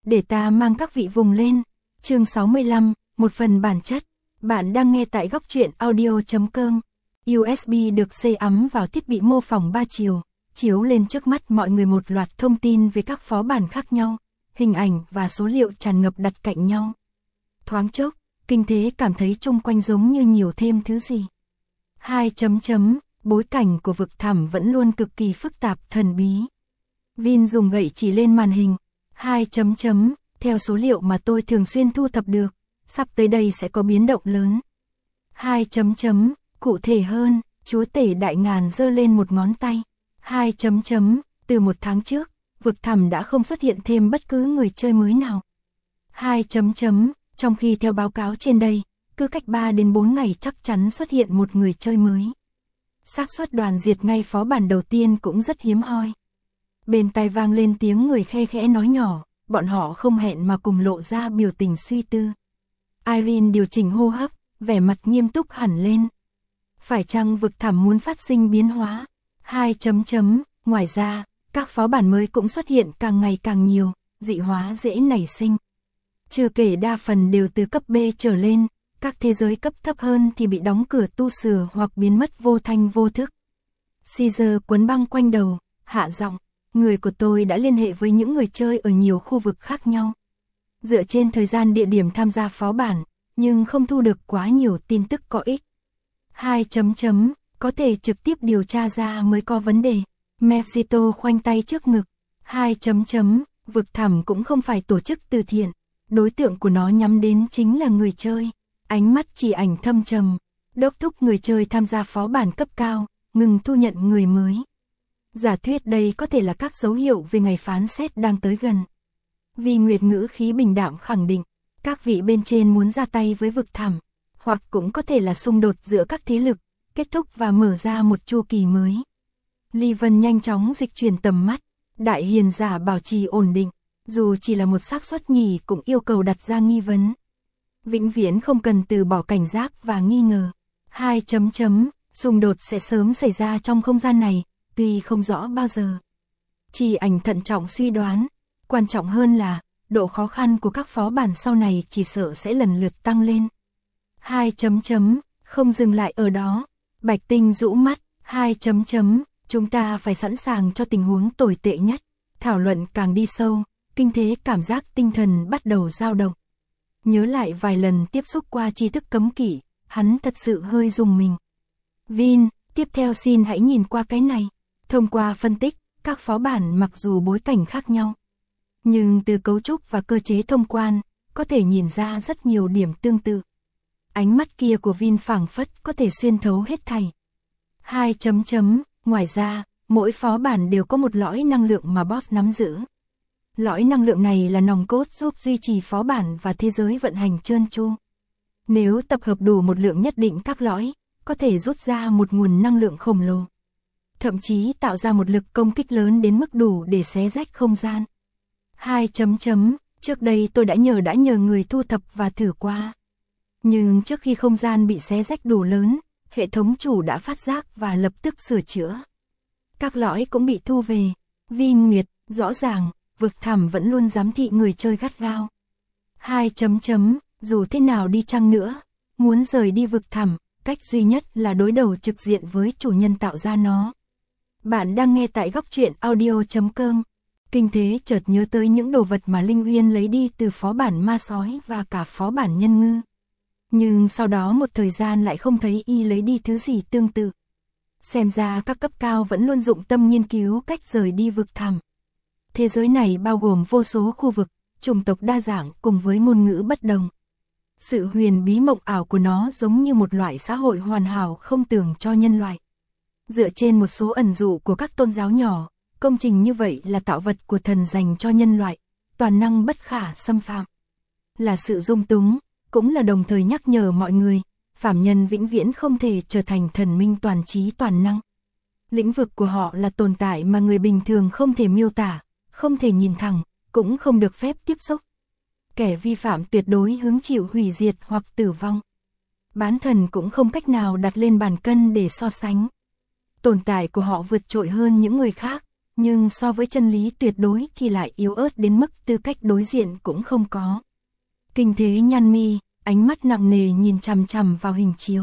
để ta mang các vị vùng lên. Chương 65, một phần bản chất. Bạn đang nghe tại góc truyện audio.com. USB được xây ắm vào thiết bị mô phỏng 3 chiều, chiếu lên trước mắt mọi người một loạt thông tin về các phó bản khác nhau, hình ảnh và số liệu tràn ngập đặt cạnh nhau. Thoáng chốc, kinh thế cảm thấy chung quanh giống như nhiều thêm thứ gì. Bối cảnh của vực thẳm vẫn luôn cực kỳ phức tạp thần bí. Vin dùng gậy chỉ lên màn hình. Theo số liệu mà tôi thường xuyên thu thập được, sắp tới đây sẽ có biến động lớn. Cụ thể hơn, chúa tể đại ngàn giơ lên một ngón tay. Từ 1 tháng trước, vực thẳm đã không xuất hiện thêm bất cứ người chơi mới nào. Trong khi theo báo cáo trên đây, cứ cách 3 đến 4 ngày chắc chắn xuất hiện một người chơi mới. Xác suất đoàn diệt ngay phó bản đầu tiên cũng rất hiếm hoi. Bên tai vang lên tiếng người khe khẽ nói nhỏ, bọn họ không hẹn mà cùng lộ ra biểu tình suy tư. Irene điều chỉnh hô hấp, vẻ mặt nghiêm túc hẳn lên. Phải chăng vực thẳm muốn phát sinh biến hóa? Ngoài ra, các phó bản mới cũng xuất hiện càng ngày càng nhiều, dị hóa dễ nảy sinh. Chưa kể đa phần đều từ cấp B trở lên, các thế giới cấp thấp hơn thì bị đóng cửa tu sửa hoặc biến mất vô thanh vô thức. Caesar quấn băng quanh đầu, hạ giọng, người của tôi đã liên hệ với những người chơi ở nhiều khu vực khác nhau. Dựa trên thời gian địa điểm tham gia phó bản, nhưng không thu được quá nhiều tin tức có ích. Có thể trực tiếp điều tra ra mới có vấn đề. Mephisto khoanh tay trước ngực. Vực thẳm cũng không phải tổ chức từ thiện. Đối tượng của nó nhắm đến chính là người chơi. Ánh mắt chỉ ảnh thâm trầm, đốc thúc người chơi tham gia phó bản cấp cao, ngừng thu nhận người mới. Giả thuyết đây có thể là các dấu hiệu về ngày phán xét đang tới gần. Vì Nguyệt ngữ khí bình đạm khẳng định, các vị bên trên muốn ra tay với vực thẳm, hoặc cũng có thể là xung đột giữa các thế lực, kết thúc và mở ra một chu kỳ mới. Ly Vân nhanh chóng dịch chuyển tầm mắt, đại hiền giả bảo trì ổn định, dù chỉ là một xác suất nhỉ cũng yêu cầu đặt ra nghi vấn. Vĩnh viễn không cần từ bỏ cảnh giác và nghi ngờ. Xung đột sẽ sớm xảy ra trong không gian này, tuy không rõ bao giờ. Chỉ ảnh thận trọng suy đoán, quan trọng hơn là, độ khó khăn của các phó bản sau này chỉ sợ sẽ lần lượt tăng lên. Không dừng lại ở đó, Bạch Tinh rũ mắt, chúng ta phải sẵn sàng cho tình huống tồi tệ nhất. Thảo luận càng đi sâu, kinh thế cảm giác tinh thần bắt đầu dao động. Nhớ lại vài lần tiếp xúc qua tri thức cấm kỵ, hắn thật sự hơi rùng mình. Vin, tiếp theo xin hãy nhìn qua cái này. Thông qua phân tích, các phó bản mặc dù bối cảnh khác nhau, nhưng từ cấu trúc và cơ chế thông quan, có thể nhìn ra rất nhiều điểm tương tự. Ánh mắt kia của Vin phảng phất có thể xuyên thấu hết thảy. Ngoài ra, mỗi phó bản đều có một lõi năng lượng mà boss nắm giữ. Lõi năng lượng này là nòng cốt giúp duy trì phó bản và thế giới vận hành trơn tru. Nếu tập hợp đủ một lượng nhất định các lõi, có thể rút ra một nguồn năng lượng khổng lồ. Thậm chí tạo ra một lực công kích lớn đến mức đủ để xé rách không gian. Trước đây tôi đã nhờ người thu thập và thử qua. Nhưng trước khi không gian bị xé rách đủ lớn, hệ thống chủ đã phát giác và lập tức sửa chữa. Các lõi cũng bị thu về. Vi Nguyệt, rõ ràng, vực thẳm vẫn luôn giám thị người chơi gắt gao. Dù thế nào đi chăng nữa, muốn rời đi vực thẳm, cách duy nhất là đối đầu trực diện với chủ nhân tạo ra nó. Bạn đang nghe tại góc truyện audio.com. Kinh thế chợt nhớ tới những đồ vật mà Linh Uyên lấy đi từ phó bản ma sói và cả phó bản nhân ngư. Nhưng sau đó một thời gian lại không thấy y lấy đi thứ gì tương tự. Xem ra các cấp cao vẫn luôn dụng tâm nghiên cứu cách rời đi vực thẳm. Thế giới này bao gồm vô số khu vực, chủng tộc đa dạng cùng với ngôn ngữ bất đồng. Sự huyền bí mộng ảo của nó giống như một loại xã hội hoàn hảo không tưởng cho nhân loại. Dựa trên một số ẩn dụ của các tôn giáo nhỏ, công trình như vậy là tạo vật của thần dành cho nhân loại, toàn năng bất khả xâm phạm. Là sự dung túng, cũng là đồng thời nhắc nhở mọi người, phàm nhân vĩnh viễn không thể trở thành thần minh toàn trí toàn năng. Lĩnh vực của họ là tồn tại mà người bình thường không thể miêu tả, không thể nhìn thẳng, cũng không được phép tiếp xúc. Kẻ vi phạm tuyệt đối hứng chịu hủy diệt hoặc tử vong. Bán thần cũng không cách nào đặt lên bàn cân để so sánh. Tồn tại của họ vượt trội hơn những người khác, nhưng so với chân lý tuyệt đối thì lại yếu ớt đến mức tư cách đối diện cũng không có. Kinh Thế nhăn mi, ánh mắt nặng nề nhìn chằm chằm vào hình chiếu.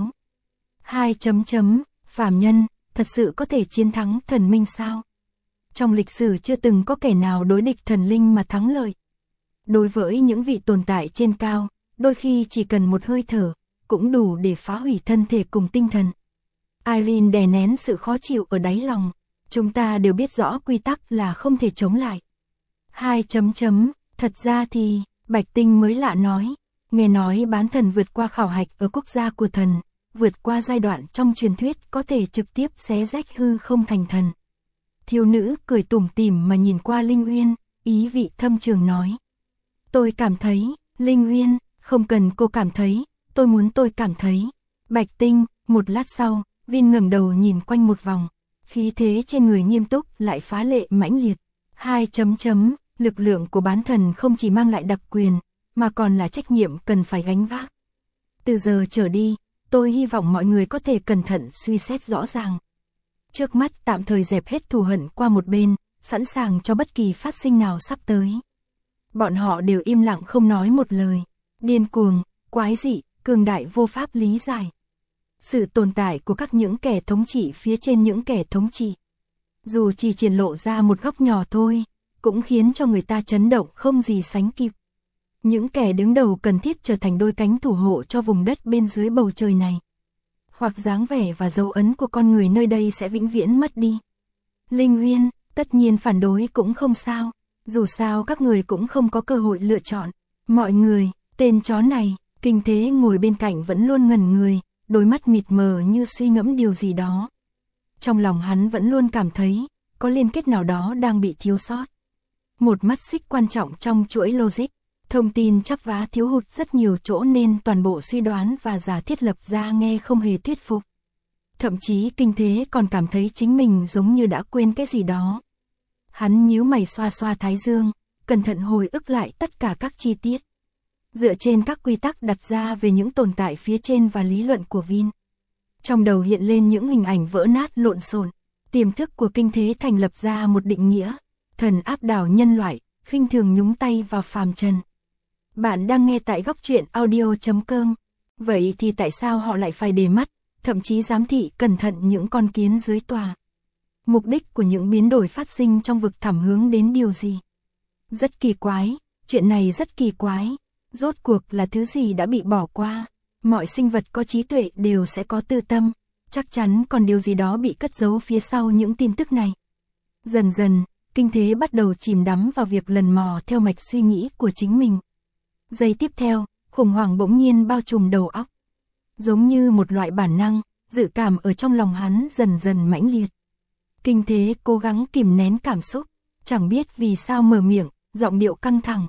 Phàm nhân, thật sự có thể chiến thắng thần minh sao? Trong lịch sử chưa từng có kẻ nào đối địch thần linh mà thắng lợi. Đối với những vị tồn tại trên cao, đôi khi chỉ cần một hơi thở, cũng đủ để phá hủy thân thể cùng tinh thần. Irene đè nén sự khó chịu ở đáy lòng. Chúng ta đều biết rõ quy tắc là không thể chống lại. Thật ra thì, Bạch Tinh mới lạ nói, nghe nói bán thần vượt qua khảo hạch ở quốc gia của thần, vượt qua giai đoạn trong truyền thuyết có thể trực tiếp xé rách hư không thành thần. Thiếu nữ cười tủm tỉm mà nhìn qua Linh Uyên, ý vị thâm trường nói. Tôi cảm thấy, Linh Uyên, không cần cô cảm thấy, tôi muốn tôi cảm thấy. Bạch Tinh, một lát sau, Vin ngẩng đầu nhìn quanh một vòng, khí thế trên người nghiêm túc lại phá lệ mãnh liệt. Lực lượng của bán thần không chỉ mang lại đặc quyền, mà còn là trách nhiệm cần phải gánh vác. Từ giờ trở đi, tôi hy vọng mọi người có thể cẩn thận suy xét rõ ràng. Trước mắt tạm thời dẹp hết thù hận qua một bên, sẵn sàng cho bất kỳ phát sinh nào sắp tới. Bọn họ đều im lặng không nói một lời. Điên cuồng, quái dị, cường đại vô pháp lý giải. Sự tồn tại của các những kẻ thống trị phía trên những kẻ thống trị. Dù chỉ triển lộ ra một góc nhỏ thôi, cũng khiến cho người ta chấn động không gì sánh kịp. Những kẻ đứng đầu cần thiết trở thành đôi cánh thủ hộ cho vùng đất bên dưới bầu trời này. Hoặc dáng vẻ và dấu ấn của con người nơi đây sẽ vĩnh viễn mất đi. Linh Uyên, tất nhiên phản đối cũng không sao. Dù sao các người cũng không có cơ hội lựa chọn. Mọi người, tên chó này, Kinh Thế ngồi bên cạnh vẫn luôn ngẩn người, đôi mắt mịt mờ như suy ngẫm điều gì đó. Trong lòng hắn vẫn luôn cảm thấy, có liên kết nào đó đang bị thiếu sót. Một mắt xích quan trọng trong chuỗi logic, thông tin chắp vá thiếu hụt rất nhiều chỗ nên toàn bộ suy đoán và giả thiết lập ra nghe không hề thuyết phục. Thậm chí Kinh Thế còn cảm thấy chính mình giống như đã quên cái gì đó. Hắn nhíu mày xoa xoa thái dương, cẩn thận hồi ức lại tất cả các chi tiết. Dựa trên các quy tắc đặt ra về những tồn tại phía trên và lý luận của Vin. Trong đầu hiện lên những hình ảnh vỡ nát lộn xộn, tiềm thức của Kinh Thế thành lập ra một định nghĩa, thần áp đảo nhân loại, khinh thường nhúng tay vào phàm trần. Bạn đang nghe tại góc truyện audio.com. Vậy thì tại sao họ lại phải để mắt, thậm chí giám thị cẩn thận những con kiến dưới tòa? Mục đích của những biến đổi phát sinh trong vực thẳm hướng đến điều gì? Rất kỳ quái, chuyện này rất kỳ quái. Rốt cuộc là thứ gì đã bị bỏ qua? Mọi sinh vật có trí tuệ đều sẽ có tư tâm, chắc chắn còn điều gì đó bị cất giấu phía sau những tin tức này. Dần dần, Kinh Thế bắt đầu chìm đắm vào việc lần mò theo mạch suy nghĩ của chính mình. Giây tiếp theo, khủng hoảng bỗng nhiên bao trùm đầu óc. Giống như một loại bản năng, dự cảm ở trong lòng hắn dần dần mãnh liệt. Kinh Thế cố gắng kìm nén cảm xúc, chẳng biết vì sao mở miệng, giọng điệu căng thẳng.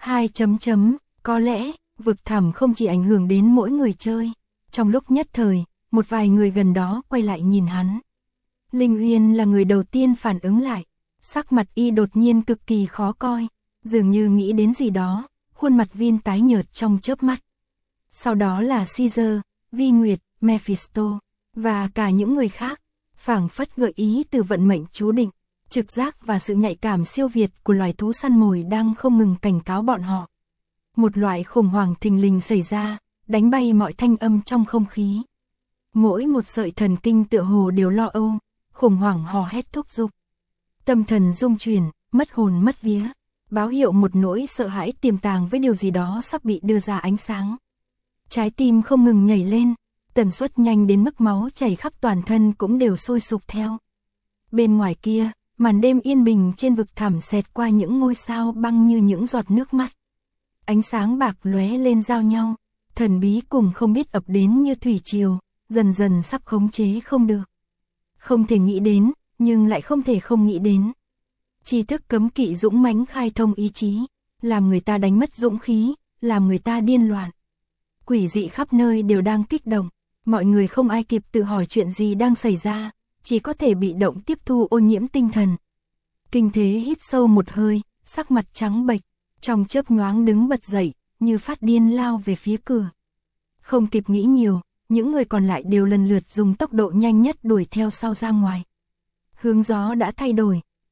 Có lẽ, vực thẳm không chỉ ảnh hưởng đến mỗi người chơi. Trong lúc nhất thời, một vài người gần đó quay lại nhìn hắn. Linh Uyên là người đầu tiên phản ứng lại. Sắc mặt y đột nhiên cực kỳ khó coi, dường như nghĩ đến gì đó, khuôn mặt Vin tái nhợt trong chớp mắt. Sau đó là Caesar, Vi Nguyệt, Mephisto, và cả những người khác, phảng phất gợi ý từ vận mệnh chú định, trực giác và sự nhạy cảm siêu việt của loài thú săn mồi đang không ngừng cảnh cáo bọn họ. Một loại khủng hoảng thình lình xảy ra, đánh bay mọi thanh âm trong không khí. Mỗi một sợi thần kinh tựa hồ đều lo âu, khủng hoảng hò hét thúc giục. Tâm thần rung chuyển, mất hồn mất vía, báo hiệu một nỗi sợ hãi tiềm tàng với điều gì đó sắp bị đưa ra ánh sáng. Trái tim không ngừng nhảy lên, tần suất nhanh đến mức máu chảy khắp toàn thân cũng đều sôi sục theo. Bên ngoài kia, màn đêm yên bình trên vực thẳm xẹt qua những ngôi sao băng như những giọt nước mắt. Ánh sáng bạc lóe lên giao nhau, thần bí cùng không biết ập đến như thủy triều, dần dần sắp khống chế không được. Không thể nghĩ đến, nhưng lại không thể không nghĩ đến. Tri thức cấm kỵ dũng mãnh khai thông ý chí, làm người ta đánh mất dũng khí, làm người ta điên loạn. Quỷ dị khắp nơi đều đang kích động, mọi người không ai kịp tự hỏi chuyện gì đang xảy ra, chỉ có thể bị động tiếp thu ô nhiễm tinh thần. Kinh Thế hít sâu một hơi, sắc mặt trắng bệch, trong chớp nhoáng đứng bật dậy, như phát điên lao về phía cửa. Không kịp nghĩ nhiều, những người còn lại đều lần lượt dùng tốc độ nhanh nhất đuổi theo sau ra ngoài. Hướng gió đã thay đổi,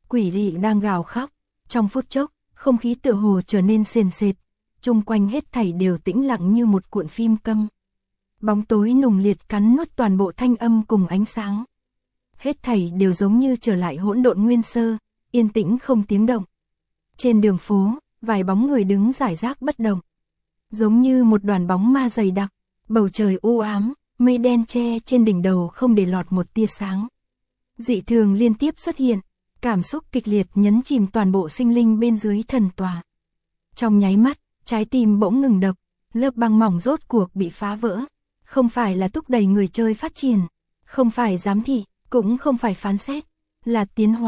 quỷ dị đang gào khóc. Trong phút chốc, không khí tựa hồ trở nên sền sệt, chung quanh hết thảy đều tĩnh lặng như một cuộn phim câm. Bóng tối nùng liệt cắn nuốt toàn bộ thanh âm cùng ánh sáng. Hết thảy đều giống như trở lại hỗn độn nguyên sơ, yên tĩnh không tiếng động. Trên đường phố, vài bóng người đứng rải rác bất động. Giống như một đoàn bóng ma dày đặc, bầu trời u ám, mây đen che trên đỉnh đầu không để lọt một tia sáng. Dị thường liên tiếp xuất hiện, cảm xúc kịch liệt nhấn chìm toàn bộ sinh linh bên dưới thần tòa. Trong nháy mắt, trái tim bỗng ngừng đập, lớp băng mỏng rốt cuộc bị phá vỡ. Không phải là thúc đẩy người chơi phát triển, không phải giám thị, cũng không phải phán xét, là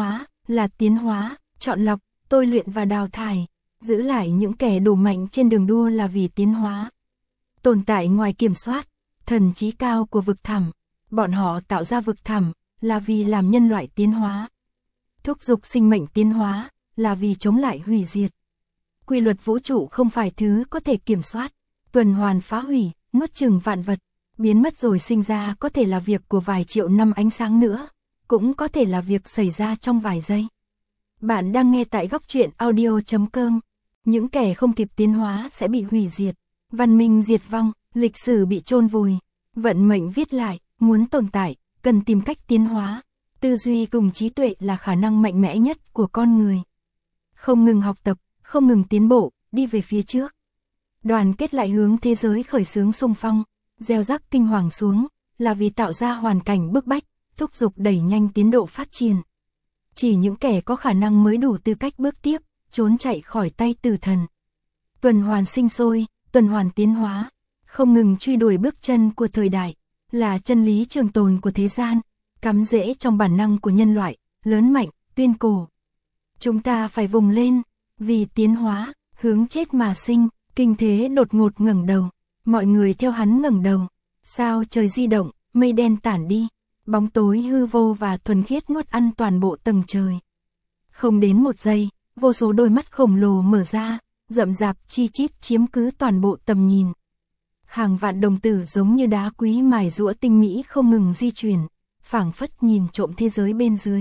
tiến hóa, chọn lọc, tôi luyện và đào thải, giữ lại những kẻ đủ mạnh trên đường đua là vì tiến hóa. Tồn tại ngoài kiểm soát, thần trí cao của vực thẳm, bọn họ tạo ra vực thẳm là vì làm nhân loại tiến hóa. Thúc giục sinh mệnh tiến hóa là vì chống lại hủy diệt. Quy luật vũ trụ không phải thứ có thể kiểm soát, tuần hoàn phá hủy, nuốt chửng vạn vật, biến mất rồi sinh ra có thể là việc của vài triệu năm ánh sáng nữa, cũng có thể là việc xảy ra trong vài giây. Bạn đang nghe tại Góc Truyện Audio.com. Những kẻ không kịp tiến hóa sẽ bị hủy diệt, văn minh diệt vong, lịch sử bị chôn vùi, vận mệnh viết lại, muốn tồn tại, cần tìm cách tiến hóa. Tư duy cùng trí tuệ là khả năng mạnh mẽ nhất của con người. Không ngừng học tập, không ngừng tiến bộ, đi về phía trước. Đoàn kết lại hướng thế giới khởi xướng xung phong, gieo rắc kinh hoàng xuống, là vì tạo ra hoàn cảnh bức bách, thúc giục đẩy nhanh tiến độ phát triển. Chỉ những kẻ có khả năng mới đủ tư cách bước tiếp, trốn chạy khỏi tay tử thần. Tuần hoàn sinh sôi, tuần hoàn tiến hóa, không ngừng truy đuổi bước chân của thời đại, là chân lý trường tồn của thế gian, cắm rễ trong bản năng của nhân loại, lớn mạnh, tuyên cổ. Chúng ta phải vùng lên, vì tiến hóa, hướng chết mà sinh. Kinh Thế đột ngột ngẩng đầu, mọi người theo hắn ngẩng đầu. Sao trời di động, mây đen tản đi, bóng tối hư vô và thuần khiết nuốt ăn toàn bộ tầng trời. Không đến một giây, vô số đôi mắt khổng lồ mở ra, rậm rạp chi chít chiếm cứ toàn bộ tầm nhìn. Hàng vạn đồng tử giống như đá quý mài giũa tinh mỹ không ngừng di chuyển, phảng phất nhìn trộm thế giới bên dưới.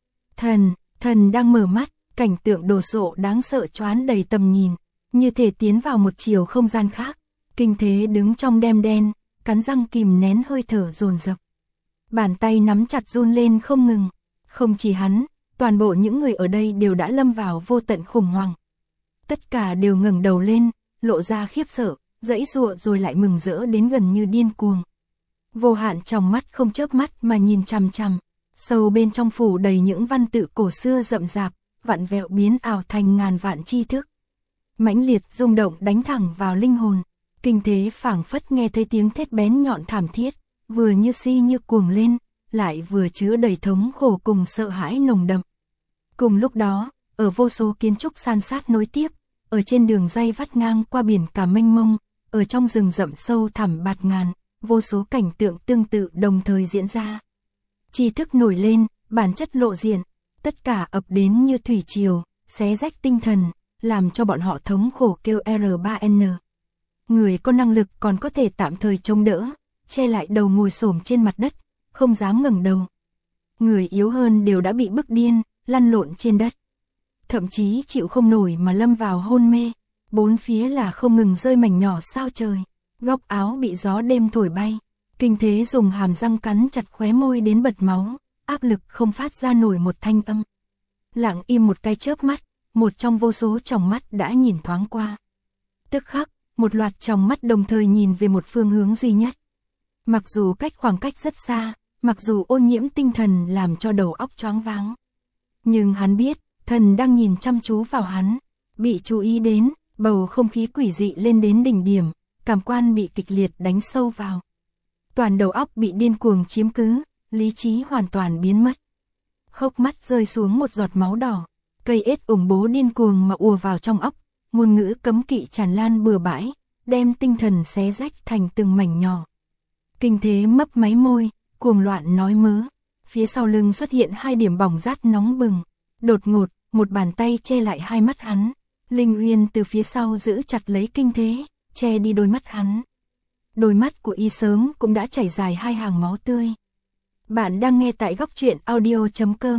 Thần đang mở mắt, cảnh tượng đồ sộ đáng sợ choán đầy tầm nhìn, như thể tiến vào một chiều không gian khác. Kinh Thế đứng trong đêm đen, cắn răng kìm nén hơi thở dồn dập. Bàn tay nắm chặt run lên không ngừng. Không chỉ hắn, toàn bộ những người ở đây đều đã lâm vào vô tận khủng hoảng. Tất cả đều ngẩng đầu lên, lộ ra khiếp sợ, giãy giụa rồi lại mừng rỡ đến gần như điên cuồng. Vô hạn trong mắt không chớp mắt mà nhìn chằm chằm, sâu bên trong phủ đầy những văn tự cổ xưa rậm rạp, vặn vẹo biến ảo thành ngàn vạn tri thức. Mãnh liệt rung động đánh thẳng vào linh hồn. Kinh Thế phảng phất nghe thấy tiếng thét bén nhọn thảm thiết, vừa như si như cuồng lên, lại vừa chứa đầy thống khổ cùng sợ hãi nồng đậm. Cùng lúc đó, ở vô số kiến trúc san sát nối tiếp, ở trên đường ray vắt ngang qua biển cả mênh mông, ở trong rừng rậm sâu thẳm bạt ngàn, vô số cảnh tượng tương tự đồng thời diễn ra. Tri thức nổi lên, bản chất lộ diện, tất cả ập đến như thủy triều, xé rách tinh thần, làm cho bọn họ thống khổ kêu R3N. Người có năng lực còn có thể tạm thời chống đỡ, che lại đầu ngồi xổm trên mặt đất, không dám ngẩng đầu. Người yếu hơn đều đã bị bức điên, lăn lộn trên đất. Thậm chí chịu không nổi mà lâm vào hôn mê, bốn phía là không ngừng rơi mảnh nhỏ sao trời, góc áo bị gió đêm thổi bay. Kinh Thế dùng hàm răng cắn chặt khóe môi đến bật máu, áp lực không phát ra nổi một thanh âm. Lặng im một cái chớp mắt, một trong vô số tròng mắt đã nhìn thoáng qua. Tức khắc, một loạt tròng mắt đồng thời nhìn về một phương hướng duy nhất. Mặc dù khoảng cách rất xa, mặc dù ô nhiễm tinh thần làm cho đầu óc choáng váng, nhưng hắn biết, thần đang nhìn chăm chú vào hắn. Bị chú ý đến, bầu không khí quỷ dị lên đến đỉnh điểm, cảm quan bị kịch liệt đánh sâu vào. Toàn đầu óc bị điên cuồng chiếm cứ, lý trí hoàn toàn biến mất. Hốc mắt rơi xuống một giọt máu đỏ, cây ết ủng bố điên cuồng mà ùa vào trong óc, ngôn ngữ cấm kỵ tràn lan bừa bãi, đem tinh thần xé rách thành từng mảnh nhỏ. Kinh Thế mấp máy môi, cuồng loạn nói mớ. Phía sau lưng xuất hiện hai điểm bỏng rát nóng bừng. Đột ngột, một bàn tay che lại hai mắt hắn. Linh Uyên từ phía sau giữ chặt lấy Kinh Thế, che đi đôi mắt hắn. Đôi mắt của y sớm cũng đã chảy dài hai hàng máu tươi. Bạn đang nghe tại Góc Truyện Audio.com.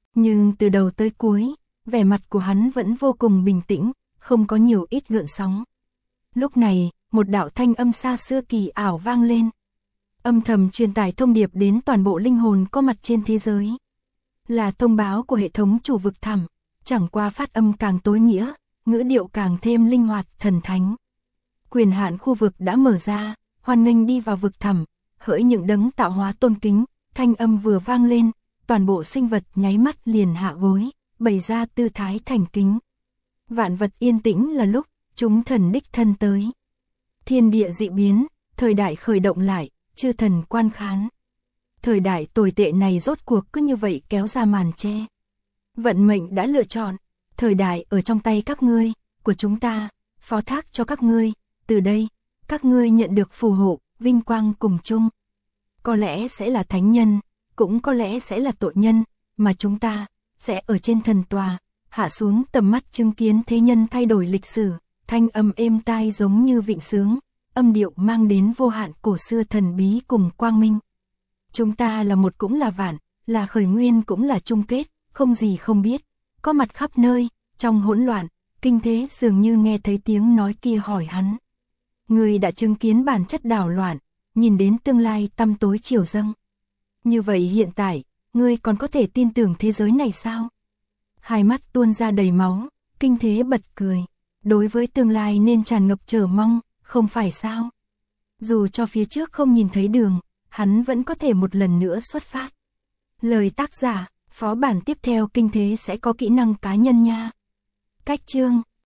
Nhưng từ đầu tới cuối, vẻ mặt của hắn vẫn vô cùng bình tĩnh, không có nhiều ít gợn sóng. Lúc này, một đạo thanh âm xa xưa kỳ ảo vang lên. Âm thầm truyền tải thông điệp đến toàn bộ linh hồn có mặt trên thế giới. Là thông báo của hệ thống chủ vực thẳm, chẳng qua phát âm càng tối nghĩa, ngữ điệu càng thêm linh hoạt, thần thánh. Quyền hạn khu vực đã mở ra, hoan nghênh đi vào vực thẳm, hỡi những đấng tạo hóa tôn kính, thanh âm vừa vang lên, toàn bộ sinh vật nháy mắt liền hạ gối, bày ra tư thái thành kính. Vạn vật yên tĩnh là lúc, chúng thần đích thân tới. Thiên địa dị biến, thời đại khởi động lại, chư thần quan khán. Thời đại tồi tệ này rốt cuộc cứ như vậy kéo ra màn che. Vận mệnh đã lựa chọn, thời đại ở trong tay các ngươi, của chúng ta, phó thác cho các ngươi, từ đây, các ngươi nhận được phù hộ, vinh quang cùng chung. Có lẽ sẽ là thánh nhân, cũng có lẽ sẽ là tội nhân, mà chúng ta sẽ ở trên thần tòa, hạ xuống tầm mắt chứng kiến thế nhân thay đổi lịch sử, thanh âm êm tai giống như vịnh sướng, âm điệu mang đến vô hạn cổ xưa thần bí cùng quang minh. Chúng ta là một cũng là vạn, là khởi nguyên cũng là chung kết, không gì không biết, có mặt khắp nơi, trong hỗn loạn, kinh thế dường như nghe thấy tiếng nói kia hỏi hắn. Người đã chứng kiến bản chất đảo loạn, nhìn đến tương lai tăm tối chiều dâng. Như vậy hiện tại, ngươi còn có thể tin tưởng thế giới này sao? Hai mắt tuôn ra đầy máu, kinh thế bật cười. Đối với tương lai nên tràn ngập chờ mong, không phải sao? Dù cho phía trước không nhìn thấy đường, hắn vẫn có thể một lần nữa xuất phát. Lời tác giả, phó bản tiếp theo kinh thế sẽ có kỹ năng cá nhân nha. Cách chương